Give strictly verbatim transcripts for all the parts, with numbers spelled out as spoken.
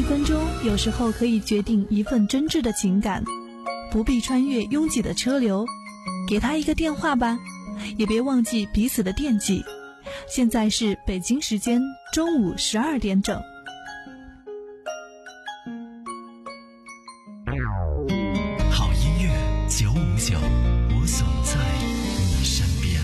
分钟，有时候可以决定一份真挚的情感。不必穿越拥挤的车流，给他一个电话吧，也别忘记彼此的惦记。现在是北京时间中午十二点整。 好音乐九五九，我总在你身边。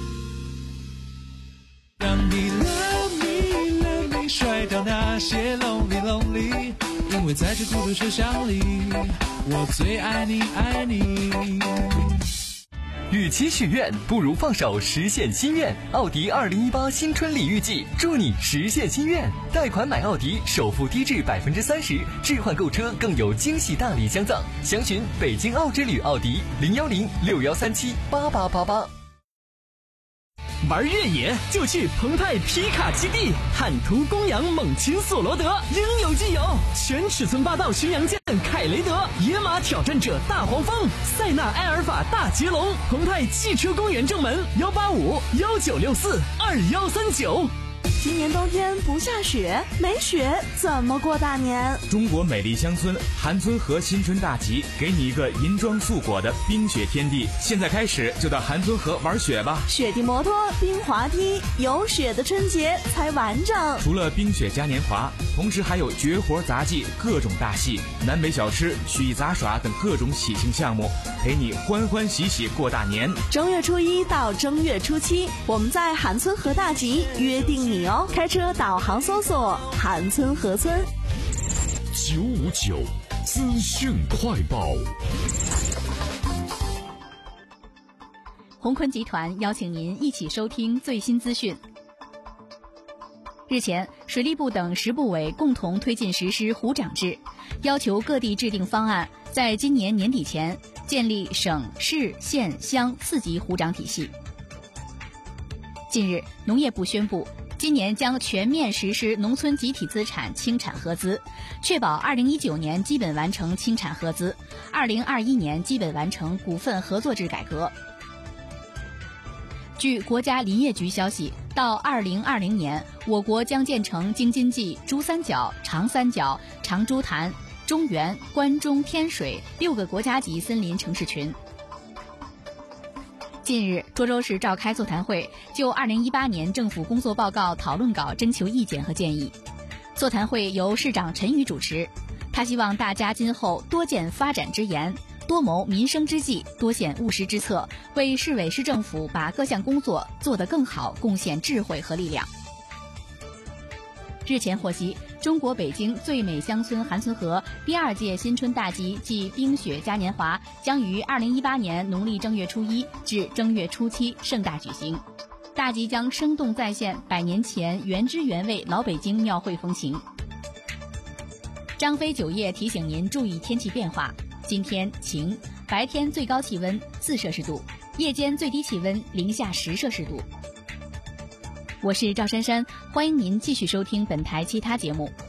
让你 love me love me 甩掉那些 lonely lonely， 因为在这孤独车厢里，我最爱你爱你。 与其许愿，不如放手实现心愿。奥迪二零一八新春礼遇季，祝你实现心愿。贷款买奥迪，首付低至百分之三十，置换购车更有惊喜大礼相赠。详询北京奥之旅奥迪零幺零六幺三七八八八八。 玩越野就去澎湃皮卡基地，坦途公羊猛禽索罗德，应有尽有。全尺寸霸道巡洋舰凯雷德，野马挑战者大黄蜂，塞纳埃尔法大捷龙。澎湃汽车公园正门幺八五幺九六四二幺三九。 今年冬天不下雪，没雪怎么过大年？ 中国美丽乡村韩村河新春大集，给你一个银装素裹的冰雪天地。现在开始就到韩村河玩雪吧！ 雪地摩托、冰滑梯，有雪的春节才完整。 除了冰雪嘉年华，同时还有绝活杂技、各种大戏、南北小吃、曲艺杂耍等各种喜庆项目，陪你欢欢喜喜过大年。 正月初一到正月初七，我们在韩村河大集约定你哦。开车导航搜索韩村河村。 九五九资讯快报。 鸿坤集团邀请您一起收听最新资讯。日前，水利部等十部委共同推进实施湖长制，要求各地制定方案，在今年年底前建立省、市、县、乡四级湖长体系。近日，农业部宣布，今年将全面实施农村集体资产清产合资，确保二零一九年基本完成清产合资，二零二一年基本完成股份合作制改革。据国家林业局消息，到二零二零年，我国将建成京津冀、珠三角、长三角、长株潭、中原、关中、天水六个国家级森林城市群。近日，涿州市召开座谈会，就二零一八年政府工作报告讨论稿征求意见和建议。座谈会由市长陈宇主持，他希望大家今后多见发展之言，多谋民生之计，多献务实之策，为市委市政府把各项工作做得更好贡献智慧和力量。日前获悉，中国北京最美乡村韩村河第二届新春大集暨冰雪嘉年华将于二零一八年农历正月初一至正月初七盛大举行。大集将生动再现百年前原汁原味老北京庙会风情。张飞酒业提醒您注意天气变化，今天晴，白天最高气温四摄氏度，夜间最低气温零下十摄氏度。我是赵珊珊，欢迎您继续收听本台其他节目。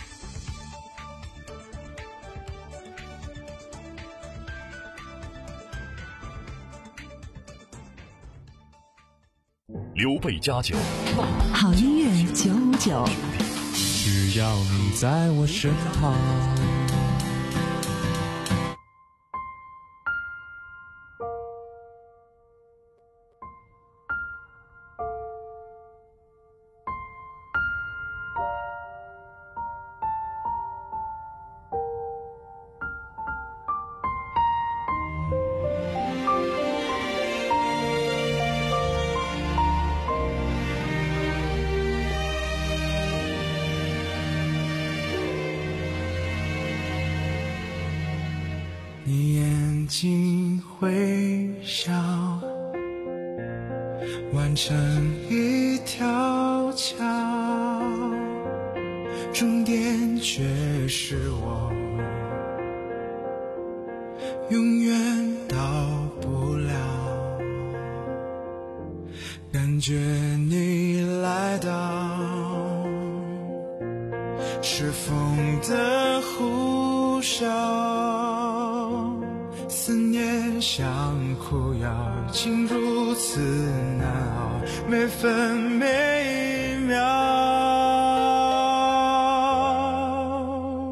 刘备家酒， 好音乐九五九， 只要你在我身旁。你眼睛微笑，完成一条桥，终点却是我永远到不了。感觉你来到，是风的呼啸，思念像苦药，竟如此难熬，每分每秒。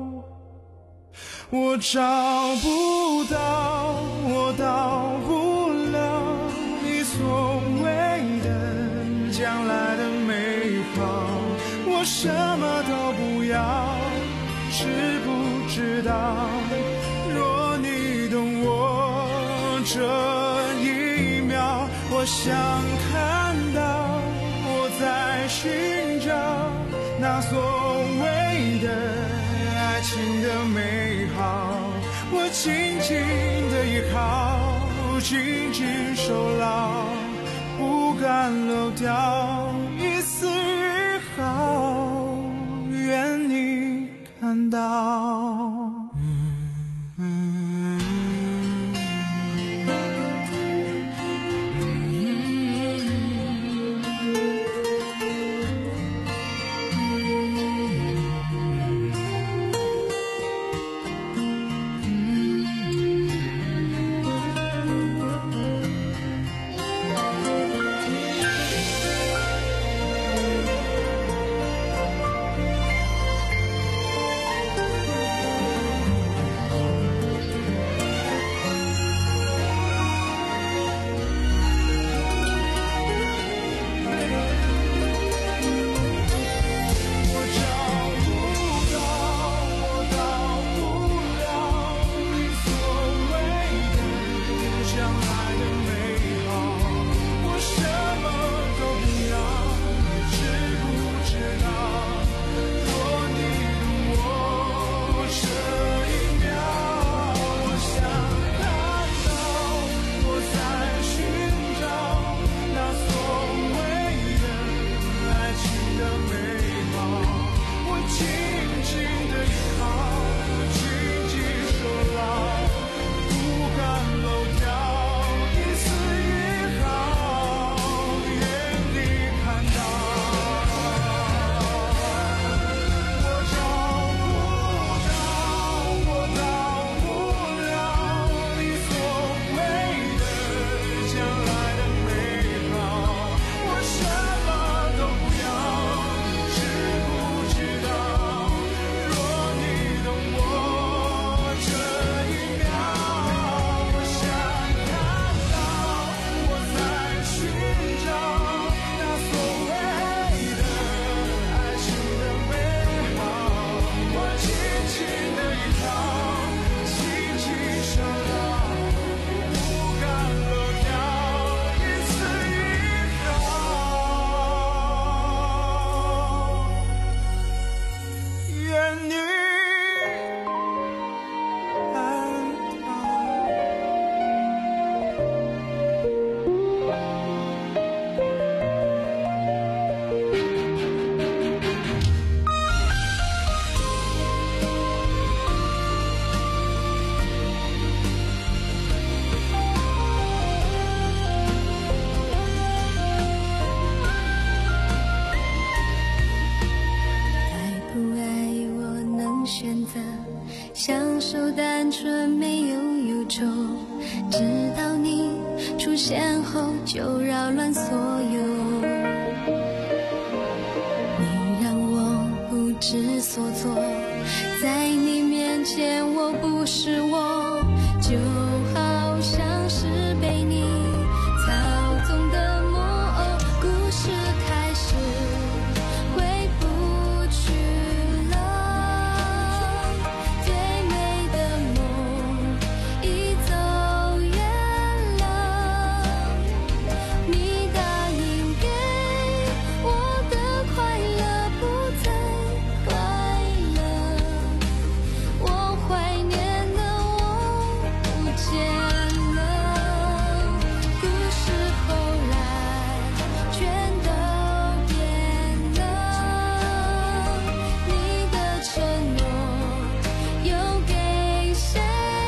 我找不到，我到不了你所谓的将来的美好。我什么都不要，知不知道？若你懂我这一秒，我想看到我在寻找那所谓的爱情的美好。我紧紧的依靠，紧紧守牢，不敢漏掉一丝一毫，愿你看到。 享受单纯没有忧愁，直到你出现后就扰乱所有。你让我不知所措，在你面前我不是我，就好像是被你操纵的木偶。故事开始回不去了，最美的梦已走远了。你答应给我的快乐不再快乐，我怀念的我不见了。故事后来全都变了，你的承诺又给谁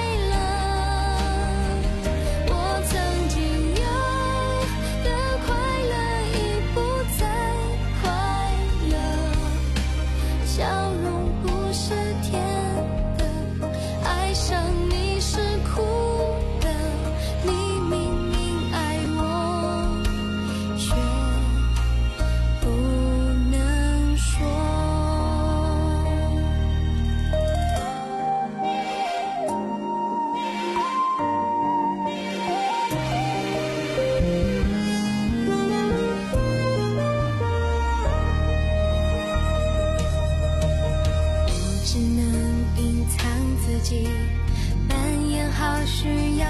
了？我曾经有的快乐已不再快乐，笑容不是甜的，爱上你是苦的，你明明爱我，却不能说。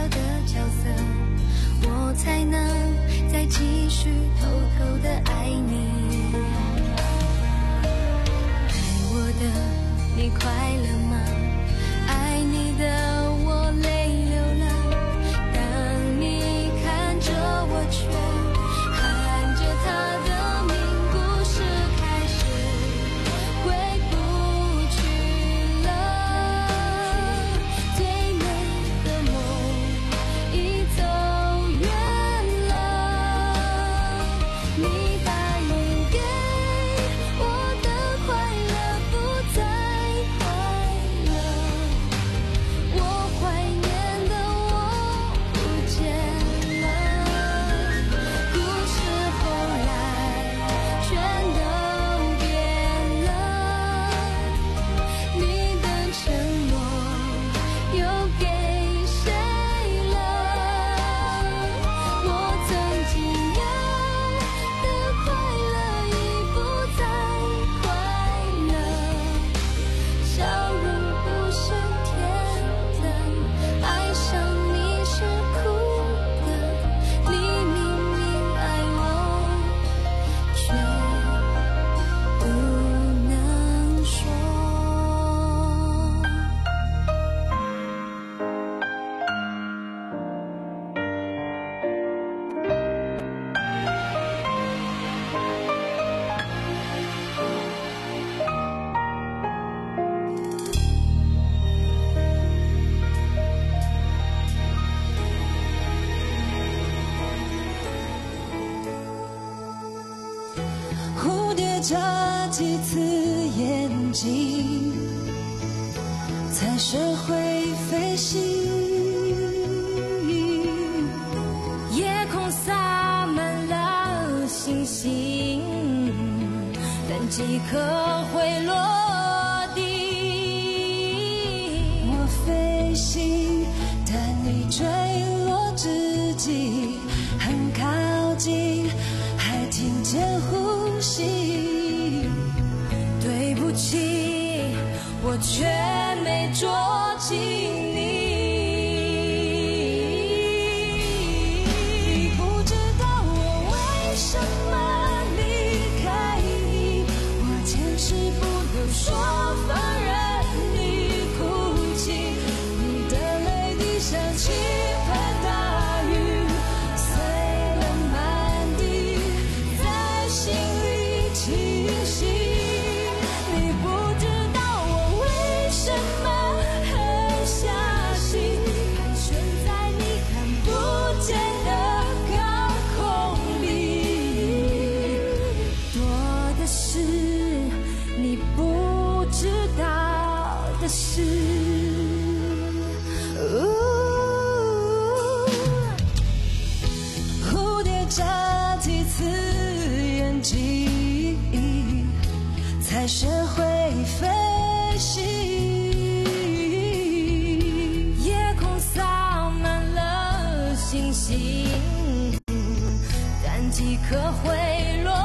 的角色，我才能再继续偷偷的爱你。爱我的你快乐吗？爱你的我泪流了。当你看着我却看着他的命故事开始回不去了，最美的梦已走远了。你答应给我的快乐不再快乐，我怀念的我不见了。故事后来全都变了，你的承诺又给谁了？我曾经有的快乐已不再快乐，笑容不是甜的，爱上你是苦的，你明明爱我，却不能说。 蝴蝶眨几次眼睛，才学会飞行。 夜空洒满了星星，但几颗会落地。 我飞行，但你坠落之际很靠近，还听见呼吸。 对不起，我却没捉紧你。 你不知道我为什么离开你，我坚持不能说，放任你哭泣。你的泪滴像倾盆大雨，碎了满地，在心里清晰。你不知道我为什么狠下心，盘旋在你看不见的高空里。 多的是你不知道的事。 蝴蝶眨几次眼睛，才学会飞行。 夜空洒满了星星，但几颗会落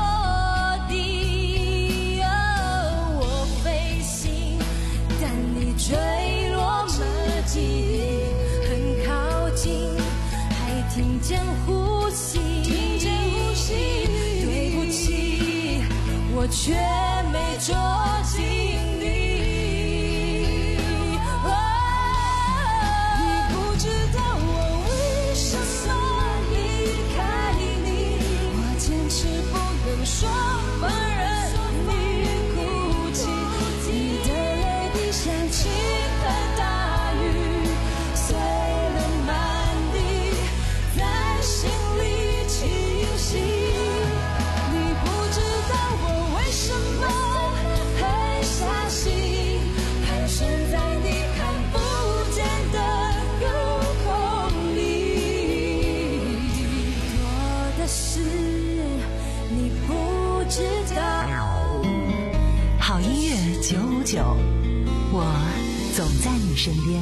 地。哦，我飞行，但你坠落之际很靠近，还听见呼吸。 听见呼吸， 对不起，我却没捉紧你。哦， 你不知道我为什么离开你，我坚持不能说，放任你哭泣。你的泪滴像倾盆大雨，碎了满地，在心里清晰。你不知道我为什么狠下心，盘旋在你看不见的高空里。 多的是你不知道。 好音乐九五九，我总在你身边。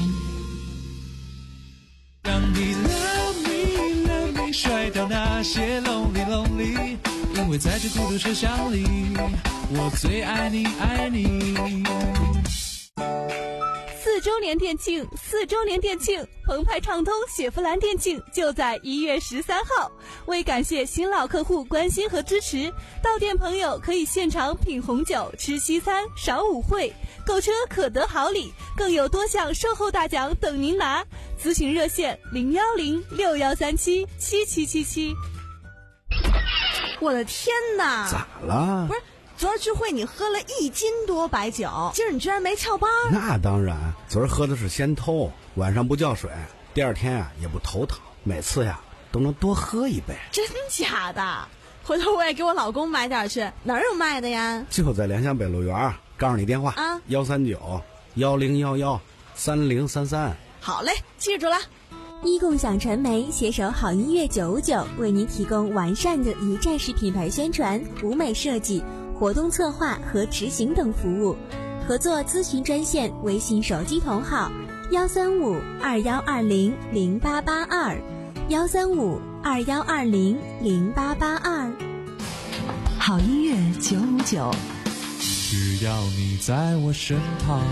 让你 love me love me 甩掉那些 lonely lonely， 因为在这孤独车厢里，我最爱你爱你。 四周年店庆，四周年店庆，澎湃畅通雪佛兰店庆就在一月十三号。为感谢新老客户关心和支持，到店朋友可以现场品红酒、吃西餐、赏舞会，购车可得好礼，更有多项售后大奖等您拿。咨询热线零幺零六幺三七七七七七。 我的天哪！ 咋了？ 不是。昨儿聚会你喝了一斤多白酒，今儿你居然没翘班？ 那当然，昨儿喝的是仙偷，晚上不叫水，第二天呀、啊、也不头疼，每次呀都能多喝一杯。 真假的？回头我也给我老公买点去，哪儿有卖的呀？ 就在联想北路园，告诉你电话啊，幺三九幺零幺幺三零三三。 好嘞，记住了。 一共享传媒携手好音乐九五九，为您提供完善的一站式品牌宣传、舞美设计、活动策划和执行等服务。合作咨询专线微信手机同号幺三五二幺二零零八八二幺三五二幺二零零八八二。 好音乐九五九， 只要你在我身旁。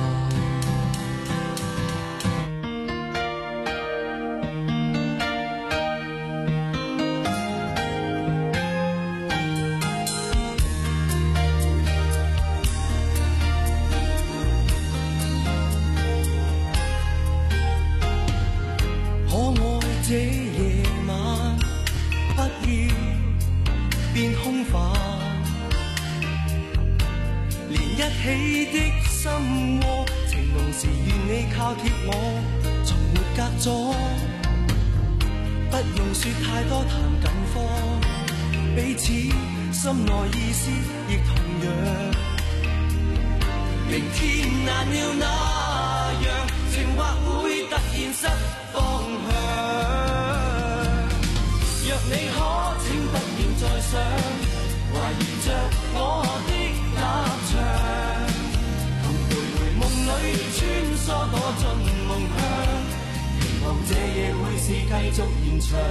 這夜晚不要變空泛，連一起的心窩，情濃時願你靠貼我，從沒隔阻，不用說太多談近況，彼此心內意思亦同樣，明天難料那樣，情或會突然失方向。若你可請不要再想，懷疑着我的立場，同徘徊夢裏穿梭躲進夢鄉，期望這夜會是繼續延長。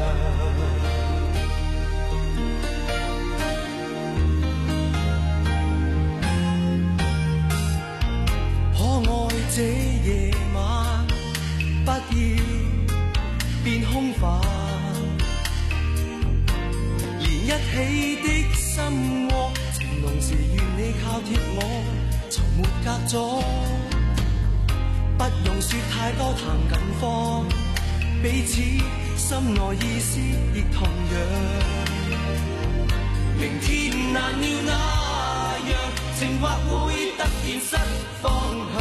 可愛這夜晚，不要變空泛。一起的心窩，情濃時願你靠貼我，從沒隔阻，不用說太多談近況，彼此心內意思亦同樣。明天難料那樣，情或會突然失方向。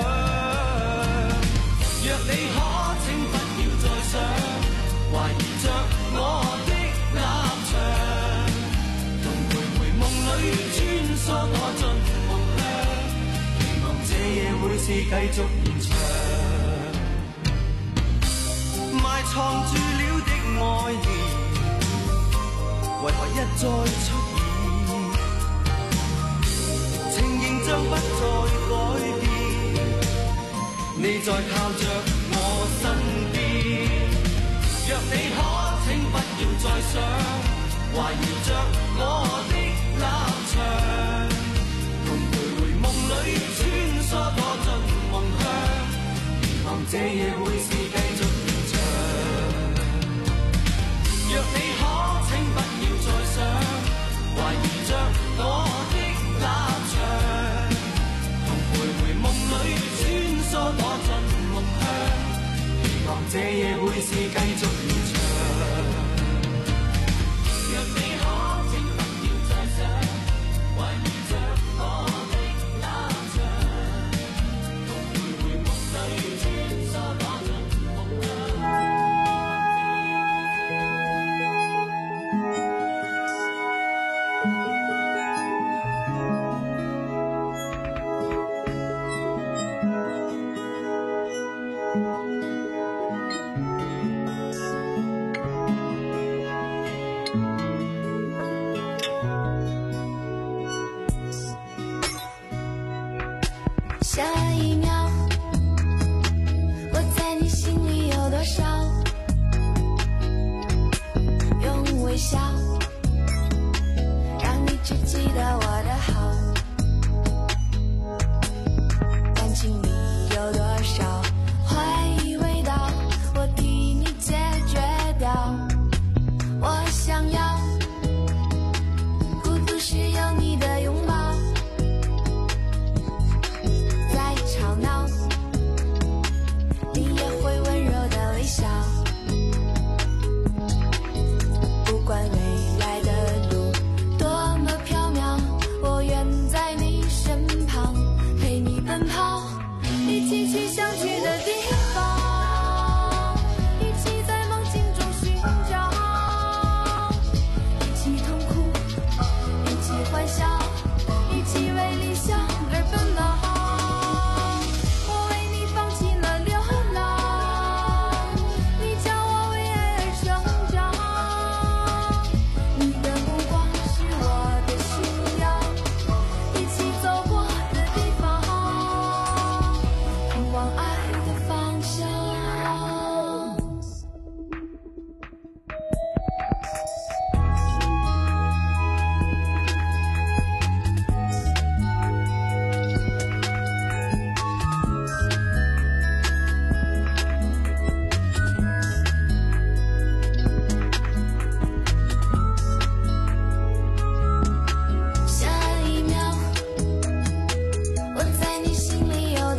若你可請不要再想，懷疑着我的立場。穿梭躲進夢鄉，期望這夜會是繼續延長。埋藏住了的愛意，為何一再出現？情形將不再改變，你再靠着我身邊。若你可請不要再想，懷疑着我的立場，同徘徊夢裏穿梭躲進夢鄉，期望這夜會是繼續延長。若你可請不要再想，懷疑着我的立場，同徘徊夢裏穿梭躲進夢鄉，期望這夜會是繼續延長。若你下一秒，我在你心里有多少？用微笑让你只记得我的好，感情里有多少？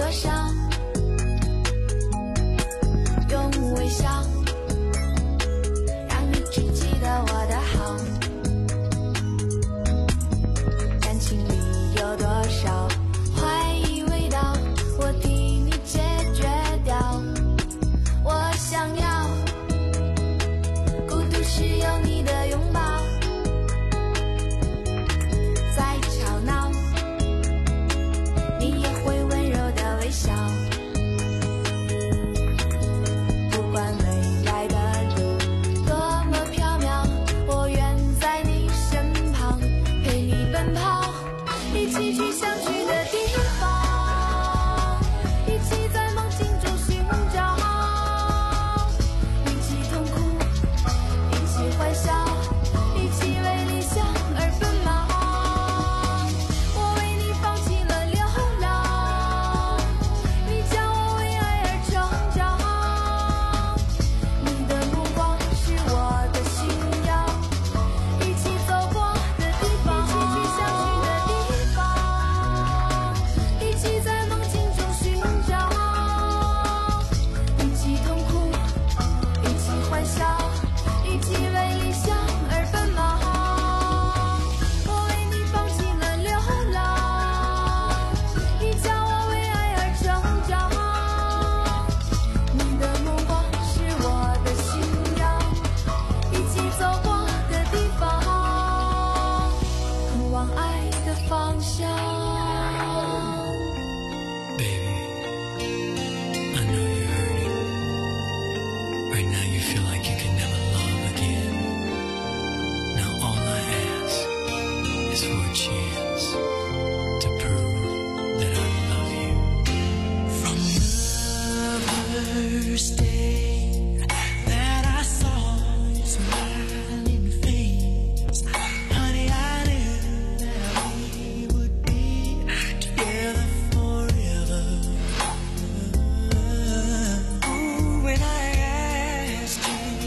少，用微笑让你只记得我的好，感情里有多少怀疑味道，我替你解决掉。我想要孤独时有你的拥抱，再吵闹你也会温柔的微笑。不管未来的路多么缥缈，我愿在你身旁陪你奔跑，一起去相聚的地方，一起在梦境中寻找，一起痛苦，一起欢笑，一起为理想而奔忙。我为你放弃了流浪，你教我为爱而成长。你的目光是我的信仰，一起走过的地方，一起去相聚的地方，一起在梦境中寻找，一起痛苦，一起欢笑，一起为理想而奔忙。我为你放弃了流浪，你教我为爱而成长。你的目光是我的信仰，一起走过的地方，通往爱的方向。 I know you're hurting. Right now you feel like you can never love again. Now all I ask is for a chance to prove that I love you. From the first day that I saw your smiling face, honey, I knew that we would be together forever. Ooh, when I asked you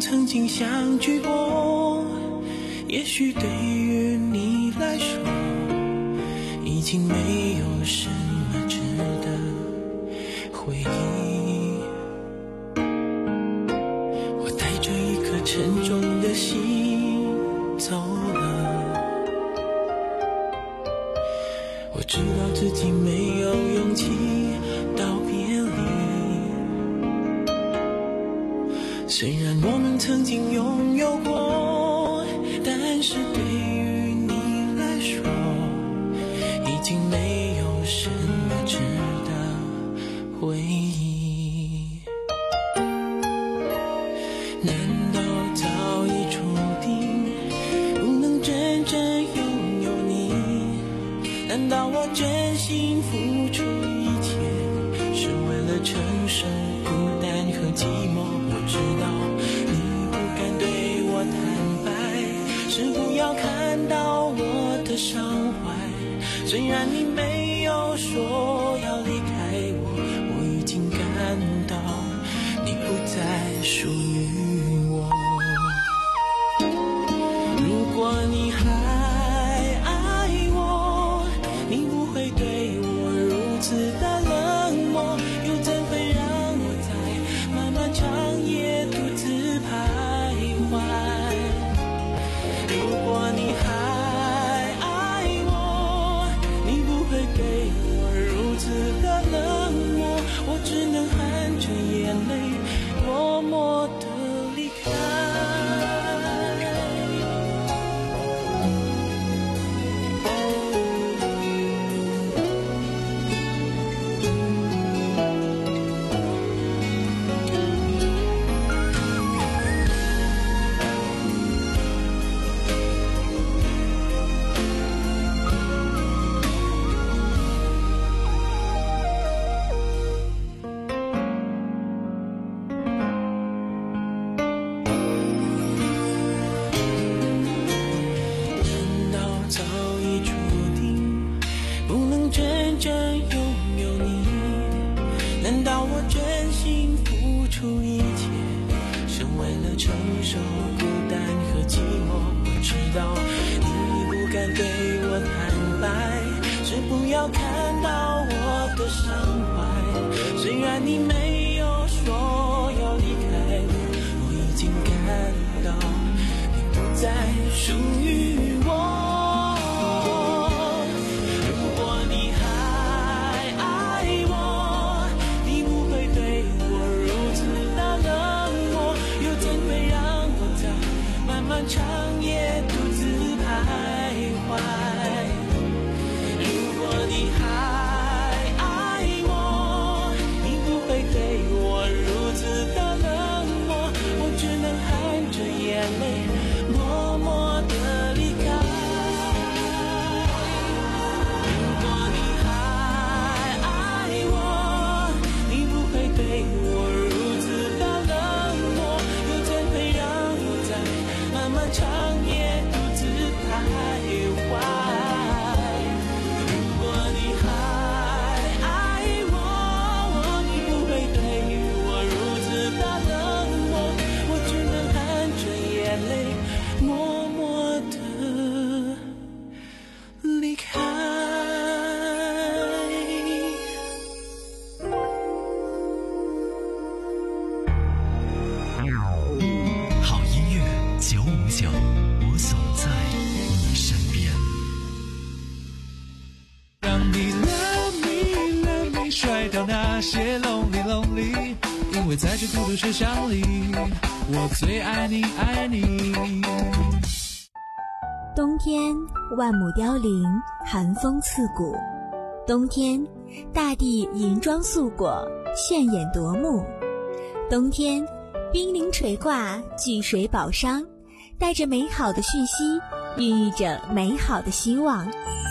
曾经相聚过，也许对于你来说已经没有什么值得回忆。我带着一颗沉重的心走了，我知道自己没有勇气道别离。虽然我们曾经拥有过，但是对于你来说已经没有什么值得回忆。难道早已注定不能真正拥有你？难道我真心付出一切是为了承受孤单和寂寞？我知道你不敢对我坦白，是不要看到我的伤怀。虽然你没有说要离开我，我已经感到你不再属于我。如果你还爱我，你不会对我如此的冷漠，又怎会让我在漫漫长夜独自徘徊？如果你还爱我，你不会对我如此的冷漠，我只能含着眼泪默默地离开。 因为在这孤独世上里，我最爱你爱你。 冬天万亩凋零，寒风刺骨。冬天大地银装素裹，炫眼夺目。冬天冰凌垂挂，巨水宝商，带着美好的讯息，孕育着美好的希望。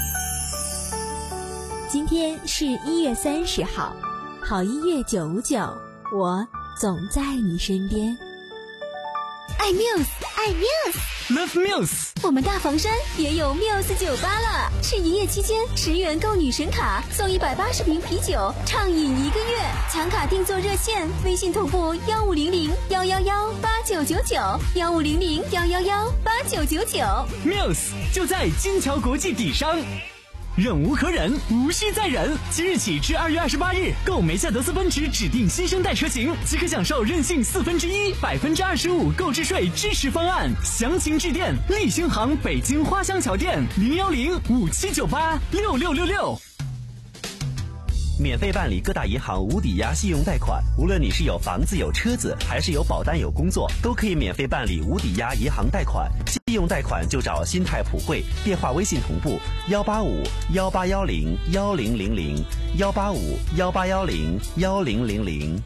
今天是一月三十号，好音乐九五九，我总在你身边。 爱 Muse， 爱 Muse， Love Muse。 我们大房山也有 Muse 酒吧了，是营业期间十元购女神卡送一百八十瓶啤酒，畅饮一个月。抢卡订座热线：微信同步幺五零零幺幺幺八九九九幺五零零幺幺幺八九九九。 Muse 就在金桥国际底商。忍无可忍，无需再忍。即日起至二月二十八日，购梅赛德斯奔驰指定新生代车型，即可享受任性四分之一、百分之二十五购置税支持方案。详情致电立星行北京花乡桥店零幺零五七九八六六六六。 免费办理各大银行无抵押信用贷款，无论你是有房子有车子，还是有保单有工作，都可以免费办理无抵押银行贷款。信用贷款就找新泰普惠，电话微信同步幺八五幺八幺零幺零零零幺八五幺八幺零幺零零零。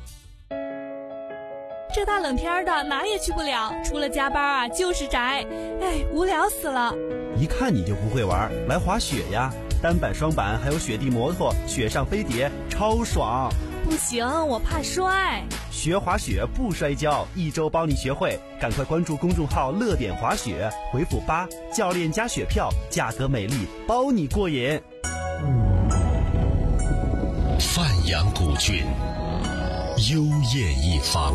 这大冷天的哪也去不了，除了加班啊就是宅，哎，无聊死了。 一看你就不会玩，来滑雪呀！单板、双板还有雪地摩托、雪上飞碟，超爽！ 不行，我怕摔。 学滑雪不摔跤，一周帮你学会。赶快关注公众号“乐点滑雪”，回复八，教练加雪票，价格美丽，包你过瘾。 范阳古郡，幽艳一方，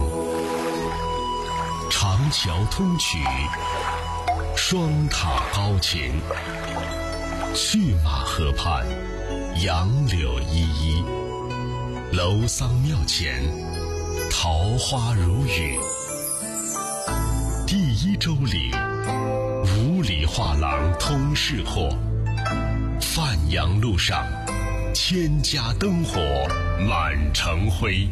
长桥通衢，双塔高擎。去马河畔，杨柳依依，楼桑庙前，桃花如雨。第一洲岭，五里画廊通市货。范阳路上，千家灯火满城辉。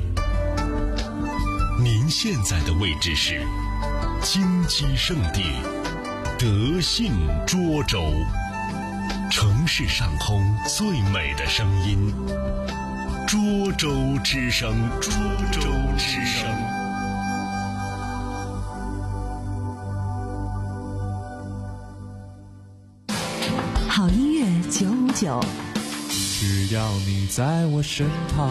您现在的位置是金鸡圣地德信涿州。城市上空最美的声音，涿州之声，涿州之声。 好音乐九五九， 只要你在我身旁。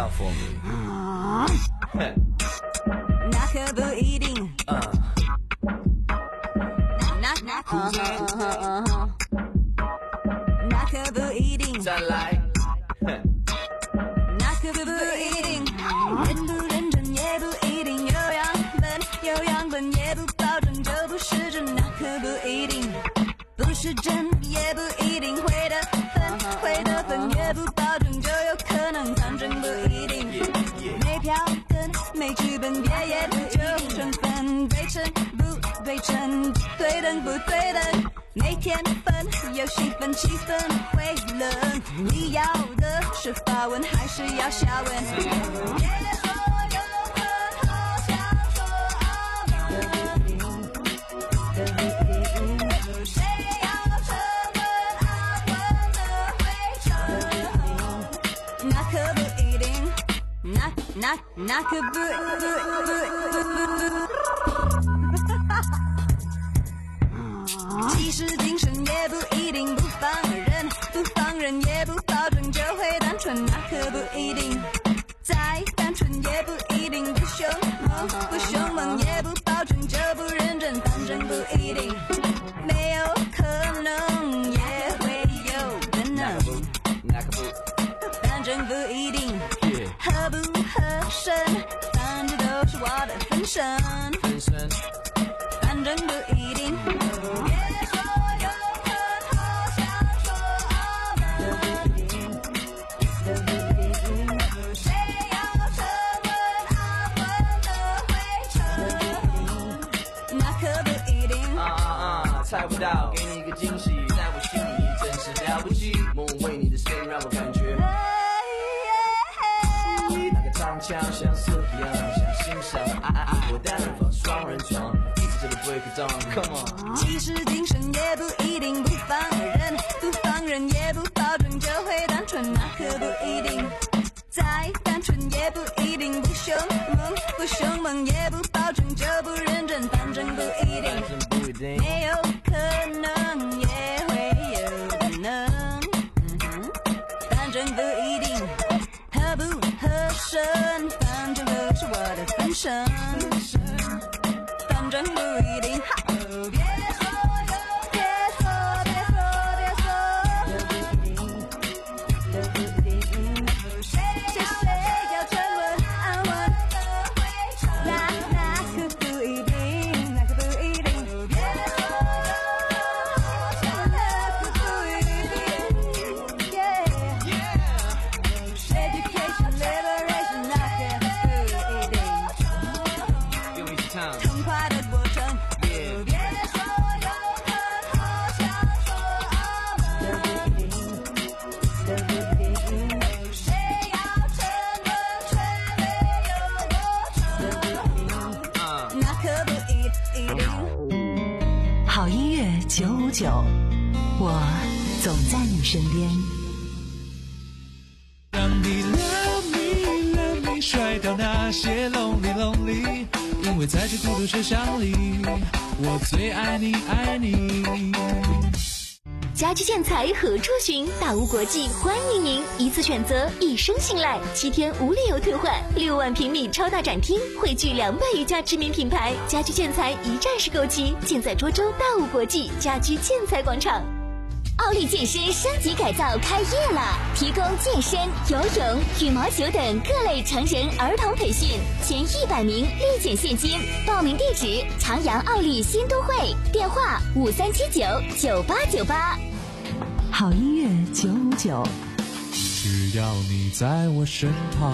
out for me。 那可不一定。 嗯。 那那可那可不一定。 再来。 那可不一定。认不认真也不一定。有样本有样本也不保证就不是真。那可不一定。不是真也不一定会得分，会得分也不保证就有可能，反正不一定。没票根没剧本别也不就成分，对称不对称，对等不对等，没天分有戏份气氛会冷。你要的是发文还是要下文？那那可不不不，其实精神也不一定不放人，不放人也不保证就会单纯，那可不一定。再单纯也不一定不凶猛，不凶猛也不保证就不认真，反正不一定。没有可能也会有可能，反正不一定。合不合身，反正都是我的分身，反正不一定。别说有很好想说谁要沉稳安稳的回程，那可不一定。 啊啊啊！猜不到，给你一个惊喜，在我心里真是了不起。梦为你的声音让我感觉。长枪像色一样，想欣赏爱爱爱我单人房双人床，一直这个 break it down，come on。 其实精神也不一定不放人，不放人也不保证就会单纯，那可不一定。再单纯也不一定不凶猛，不凶猛也不保证就不认真，反正不一定。没有可能也会有可能，嗯、反正不一定。合不合身，反正都是我的分身，反正不一定。别说有，别说，别说，别说，谁谁要沉稳安稳的回程，那那可不一定，那可不一定。别说有，那可不一定。Yeah. Education, liberation, 那可不一定。 用力去唱。 痛快的过程。 Yeah. 别说有很好想说谁要沉稳却没有过程，那可不一定。 好音乐九五九，我总在你身边。 让你 love me love me 甩掉那些 lonely lonely， 因为在这孤独车厢里，我最爱你爱你。 家居建材何处寻？大屋国际欢迎您，一次选择，一生信赖，七天无理由退换，六万平米超大展厅，汇聚两百余家知名品牌，家居建材一站式购齐，尽在涿州大屋国际家居建材广场。奥利健身升级改造开业了，提供健身、游泳、羽毛球等各类成人儿童培训，前一百名立减现金。报名地址：长阳奥利新都会，电话五三七九九八九八。 好音乐九五九， 只要你在我身旁。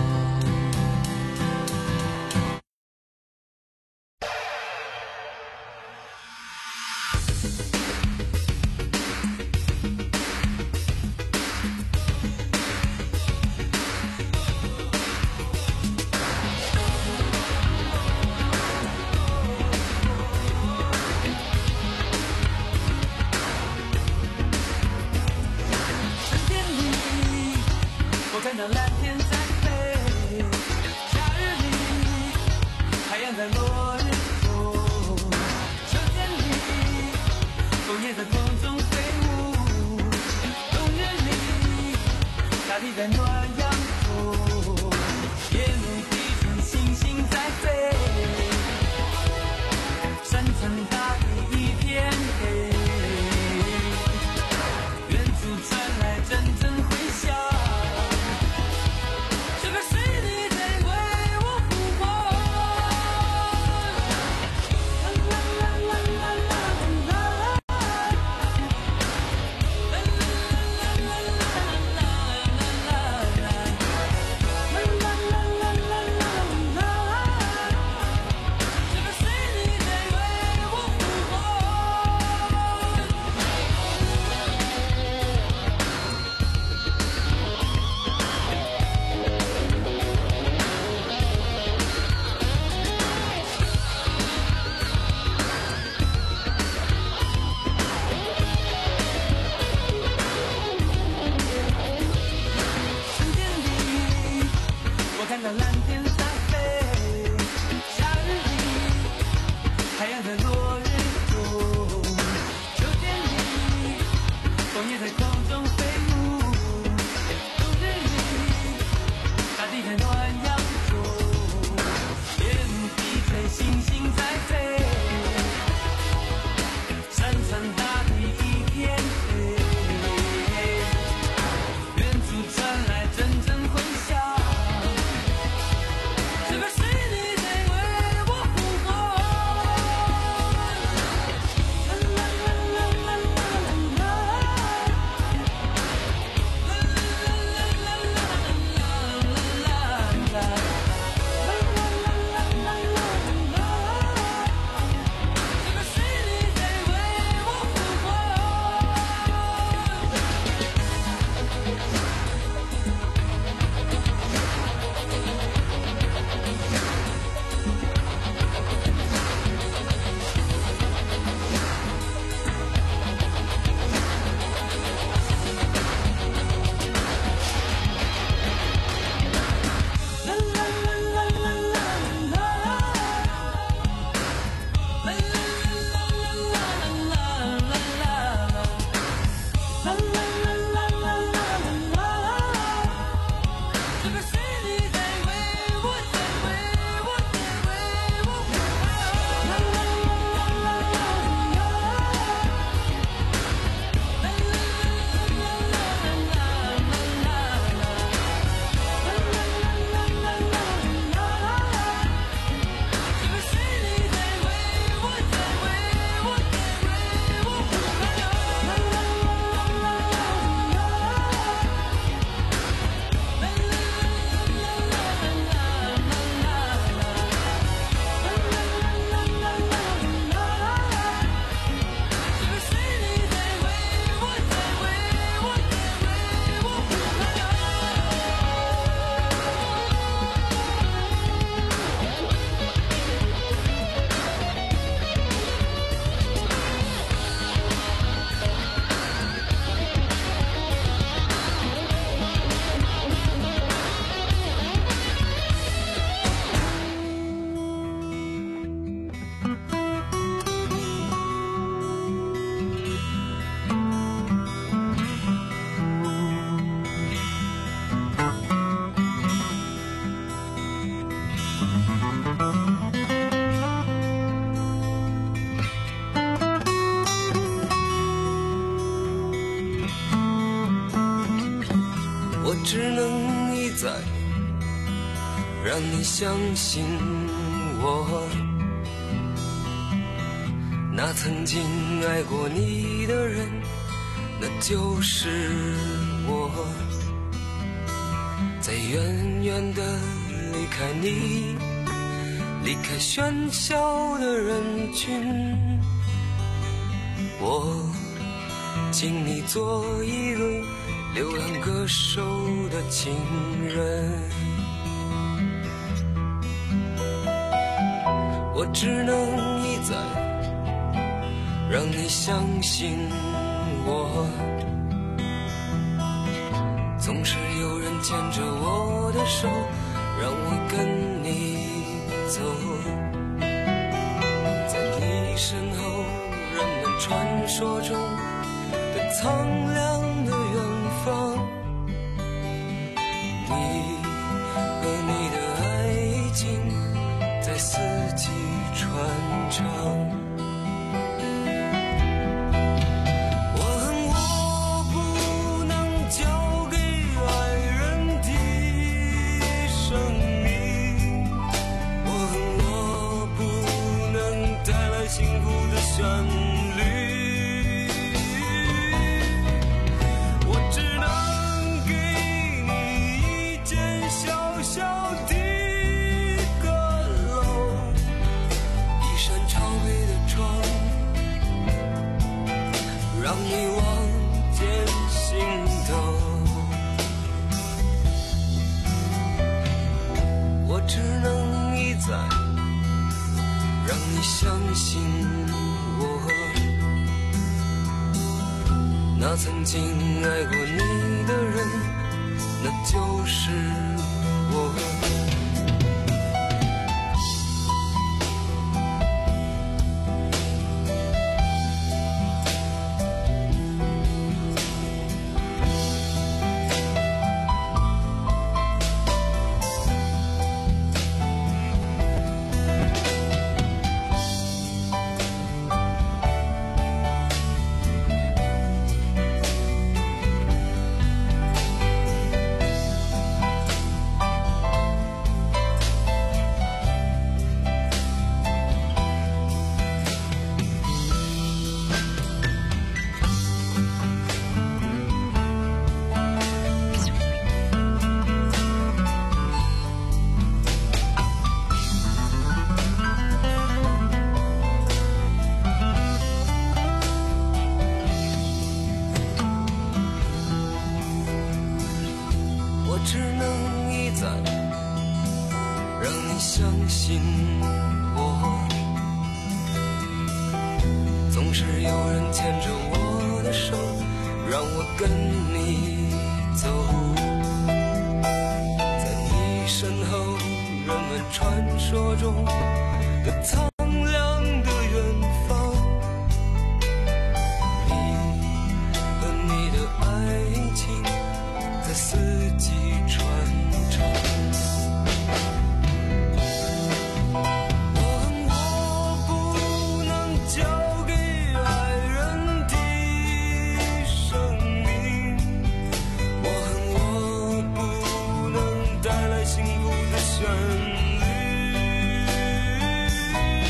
看到蓝天在飞， 我只能一再让你相信我，那曾经爱过你的人，那就是我。在远远的离开你，离开喧嚣的人群，我请你做一个流浪歌手的情人。我只能一再让你相信我，总是有人牵着我的手，让我跟你走。在你身后，人们传说中的苍凉的远方，你和你的爱情在四季传唱。我恨我不能交给爱人的生命，我恨我不能带来幸福的旋律，我只能给你一间小小的阁楼，一扇朝北的窗，让你望见心头。我只能一再让你相信我，那曾经爱过你的人，那就是我。我只能一再让你相信我，总是有人牵着我的手，让我跟你走。在你身后，人们传说中的苍凉的远方，你和你的爱情在四季传唱。我恨我不能交给爱人的生命，我恨我不能带来幸福的旋律，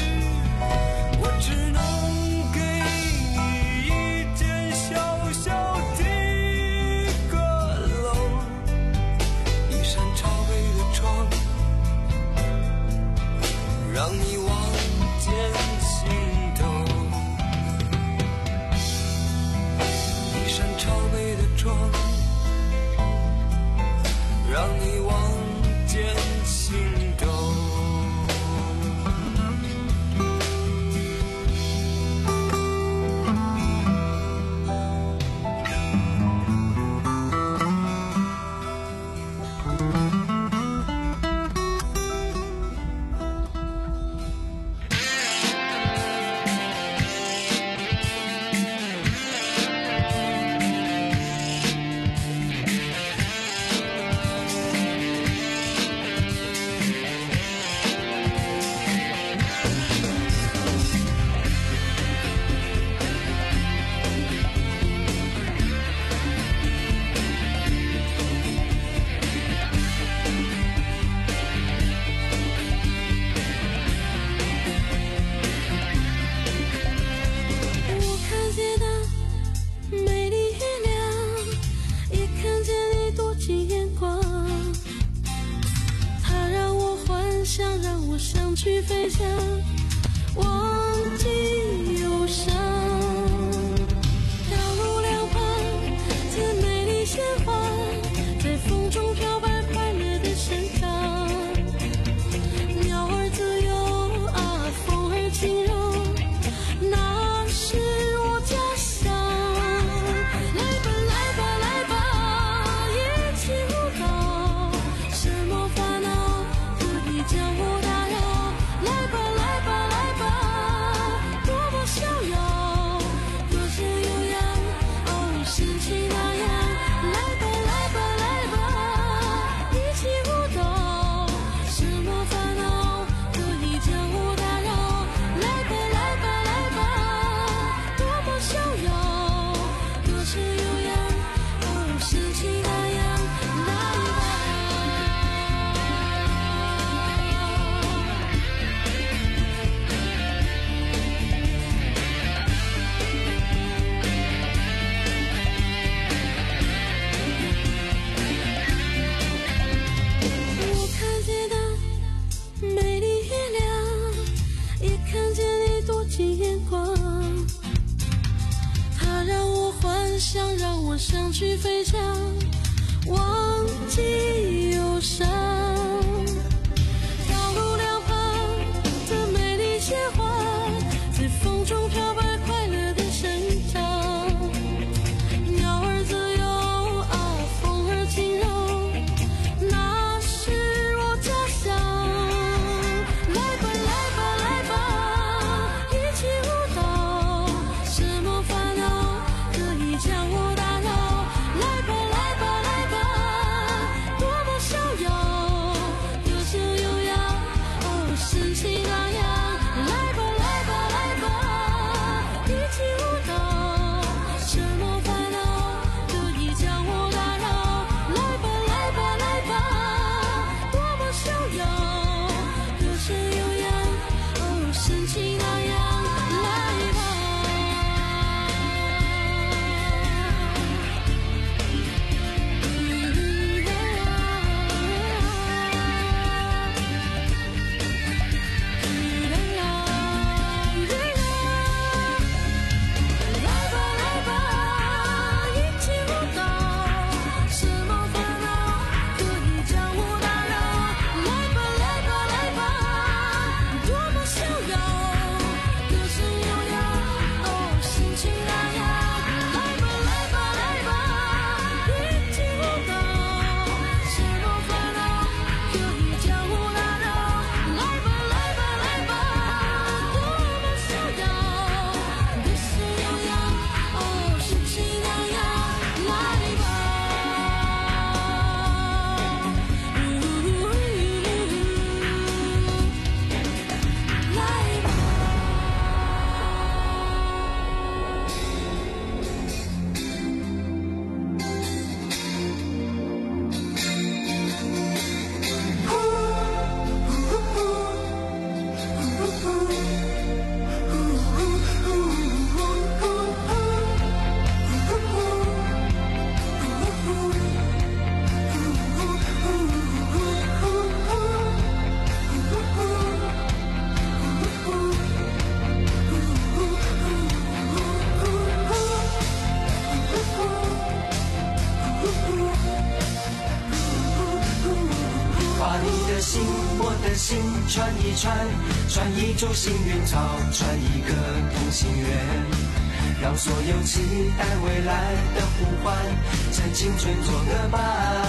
想让我想去飞翔，忘记忧伤。道路两旁的美丽鲜花，在风中飘摆，快乐的生长。鸟儿自由啊，风儿轻柔，那是我家乡。来吧来吧来吧，一起舞蹈，什么烦恼可以将我打扰。来吧来吧来吧，多么逍遥，歌声悠扬，哦，神气荡漾。来吧来吧来吧，一起舞蹈，什么烦恼可以将我打扰。来吧来吧来吧，多么逍遥，歌声悠扬，哦，神气荡漾。来吧。来吧来吧，一起舞蹈，什么烦恼可以将我打扰。来吧来吧来吧，多么逍遥，歌声悠扬，哦，心情荡漾。来吧来吧来吧，一起舞蹈，什么烦恼可以将我打扰。来吧来吧来吧，多么逍遥，歌声悠扬，哦，心情荡漾。来吧。来吧。 把你的心，我的心串一串，串一株幸运草，串一个同心圆，让所有期待未来的呼唤，趁青春做个伴。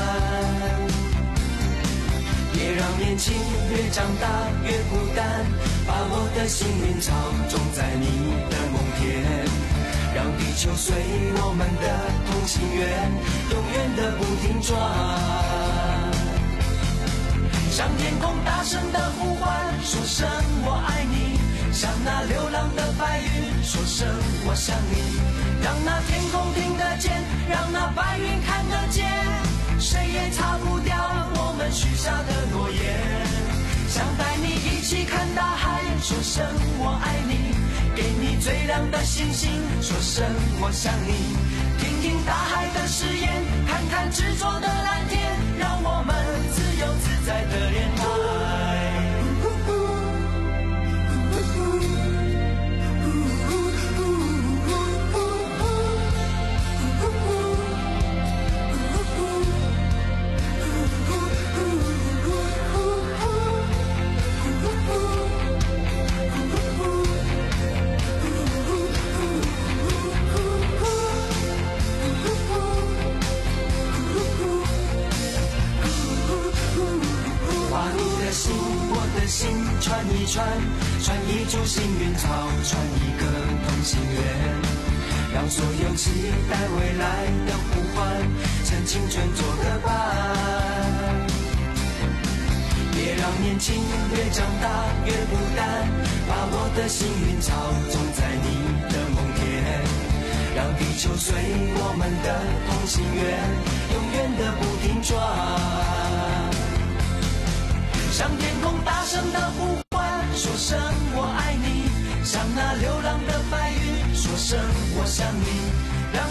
别让年轻越长大越孤单，把我的幸运草种在你的梦田，让地球随我们的同心圆，永远的不停转。向天空大声的呼唤，说声我爱你，向那流浪的白云说声我想你，让那天空听得见，让那白云看得见，谁也擦不掉我们许下的诺言。想带你一起看大海，说声我爱你，给你最亮的星星，说声我想你，听听大海的誓言，看看执着的蓝天，让我们自由自在的恋爱。心串一串，串一株幸运草，串一个同心圆，让所有期待未来的呼唤，趁青春做个伴。别让年轻越长大越孤单，把我的幸运草种在你的梦田，让地球随我们的同心圆，永远的不停转。向天空大声的呼唤，说声我爱你，向那流浪的白云说声我想你，